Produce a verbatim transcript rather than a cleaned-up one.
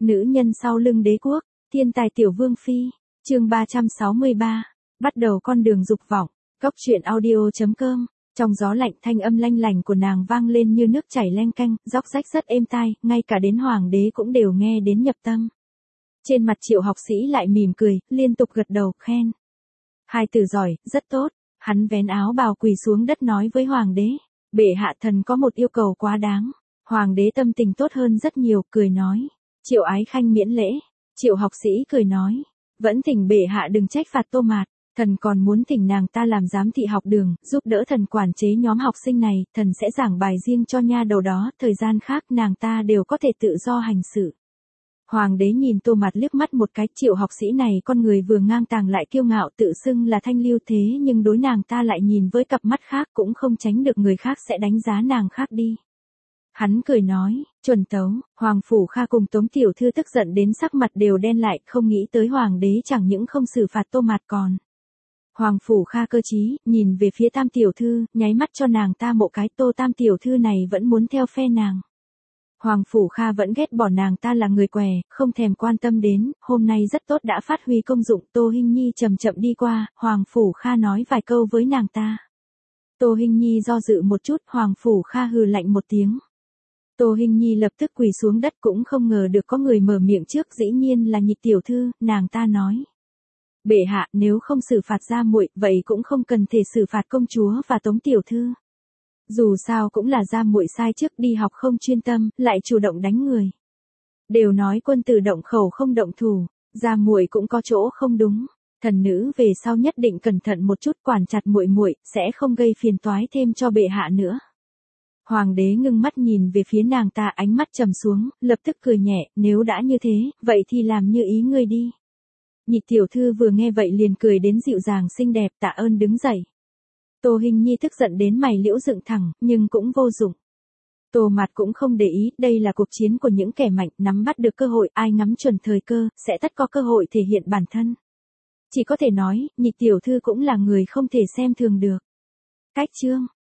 Nữ nhân sau lưng đế quốc, thiên tài tiểu vương phi, chương ba trăm sáu mươi ba, bắt đầu con đường dục vọng, góc truyện audio.com. Trong gió lạnh thanh âm lanh lành của nàng vang lên như nước chảy leng keng, róc rách rất êm tai, ngay cả đến hoàng đế cũng đều nghe đến nhập tâm. Trên mặt Triệu học sĩ lại mỉm cười, liên tục gật đầu, khen. Hai từ giỏi, rất tốt, hắn vén áo bào quỳ xuống đất nói với hoàng đế, bệ hạ thần có một yêu cầu quá đáng. Hoàng đế tâm tình tốt hơn rất nhiều, cười nói, Triệu ái khanh miễn lễ. Triệu học sĩ cười nói, vẫn thỉnh bệ hạ đừng trách phạt Tô Mạt, thần còn muốn thỉnh nàng ta làm giám thị học đường, giúp đỡ thần quản chế nhóm học sinh này, thần sẽ giảng bài riêng cho nha đầu đó, thời gian khác nàng ta đều có thể tự do hành sự. Hoàng đế nhìn Tô Mạt liếc mắt một cái, Triệu học sĩ này con người vừa ngang tàng lại kiêu ngạo, tự xưng là thanh lưu thế nhưng đối nàng ta lại nhìn với cặp mắt khác, cũng không tránh được người khác sẽ đánh giá nàng khác đi. Hắn cười nói, chuẩn tấu, Hoàng Phủ Kha cùng Tống Tiểu Thư tức giận đến sắc mặt đều đen lại, không nghĩ tới Hoàng đế chẳng những không xử phạt Tô Mạt còn. Hoàng Phủ Kha cơ trí, nhìn về phía Tam Tiểu Thư, nháy mắt cho nàng ta một cái, Tô Tam Tiểu Thư này vẫn muốn theo phe nàng. Hoàng Phủ Kha vẫn ghét bỏ nàng ta là người què, không thèm quan tâm đến, hôm nay rất tốt đã phát huy công dụng. Tô Hinh Nhi chậm chậm đi qua, Hoàng Phủ Kha nói vài câu với nàng ta. Tô Hinh Nhi do dự một chút, Hoàng Phủ Kha hừ lạnh một tiếng. Tô Hinh Nhi lập tức quỳ xuống đất, cũng không ngờ được có người mở miệng trước, dĩ nhiên là Nhị Tiểu Thư, nàng ta nói. Bệ hạ, nếu không xử phạt gia muội, vậy cũng không cần thể xử phạt công chúa và Tống Tiểu Thư. Dù sao cũng là gia muội sai trước đi học không chuyên tâm, lại chủ động đánh người. Đều nói quân tử động khẩu không động thủ, gia muội cũng có chỗ không đúng. Thần nữ về sau nhất định cẩn thận một chút, quản chặt muội muội, sẽ không gây phiền toái thêm cho bệ hạ nữa. Hoàng đế ngưng mắt nhìn về phía nàng ta, ánh mắt trầm xuống, lập tức cười nhẹ, nếu đã như thế, vậy thì làm như ý ngươi đi. Nhị Tiểu Thư vừa nghe vậy liền cười đến dịu dàng xinh đẹp, tạ ơn đứng dậy. Tô Hinh Nhi tức giận đến mày liễu dựng thẳng, nhưng cũng vô dụng. Tô Mạt cũng không để ý, đây là cuộc chiến của những kẻ mạnh, nắm bắt được cơ hội, ai ngắm chuẩn thời cơ, sẽ tất có cơ hội thể hiện bản thân. Chỉ có thể nói, Nhị Tiểu Thư cũng là người không thể xem thường được. Cách chương.